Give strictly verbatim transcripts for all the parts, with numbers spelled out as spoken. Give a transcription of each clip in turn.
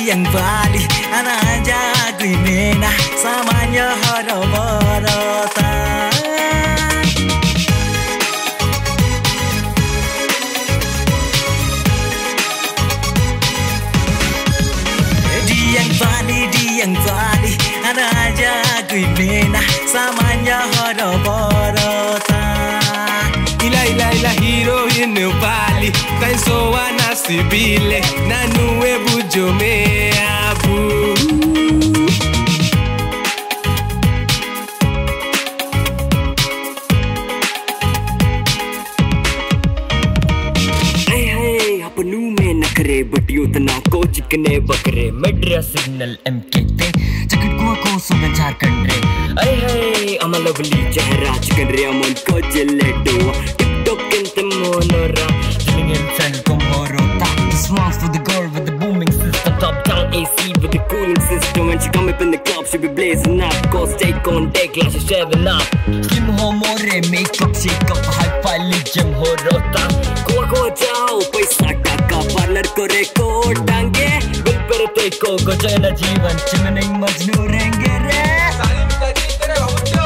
diang vali anaja grimena samanya harabarata diang vali diang vali anaja grimena samanya harabarata ila ila ila heroin vali tai soana sibile nanue bujome abu hey hey apnu me nakre batiyo तना को चिकने बकरे मेड्रा signal MK पे जगत को को सुन झारखंड रे hey hey अमल लवली चेहरा चिकन रे अमन को जले दो टिकटॉक के मोनरा feeling inside come horota this one's for the girl with the booming system top down A C with the cooling system when she come up in the club she be blazing up go take on deck like she's shaving up slim ho more makeup shake up high five legend horota ko ko jao paisa taka parlor ko record टांगे बिल पर ते को गजन जीवन चिमनी मजनू रहेंगे रे साली मिला जी तेरे बाबूजो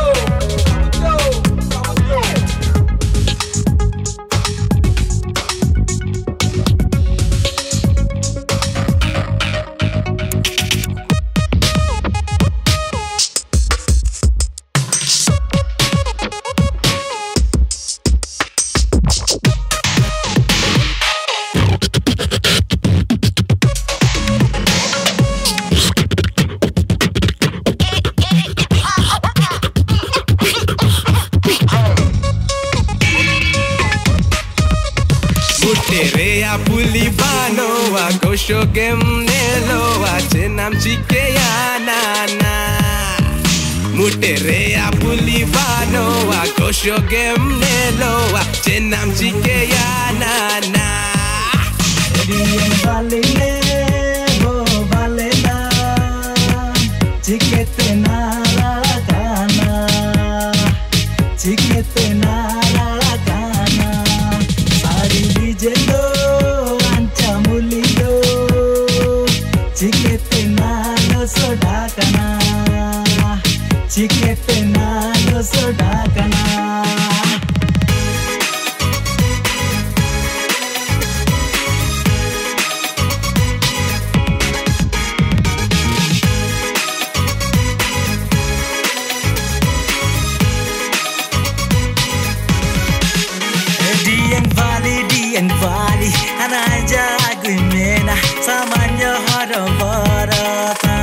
Terea puli bano wa gosho gemnelo wa chenam chike ya na na Muterea puli bano wa gosho gemnelo wa chenam chike ya na na diang vali le ho vale na chikete na la kana chikete na la kana sari dijelo ancha mulido chikete na no soda kana chikete na no soda kana diang vali diang vali anaja grimena samanya harabarata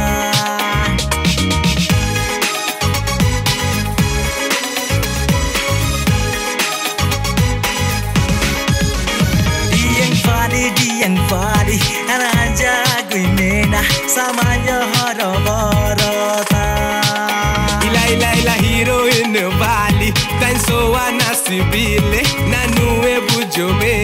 diang vali diang vali anaja grimena samanya harabarata ila ila ila heroin vali tai soana sibile nanue bujome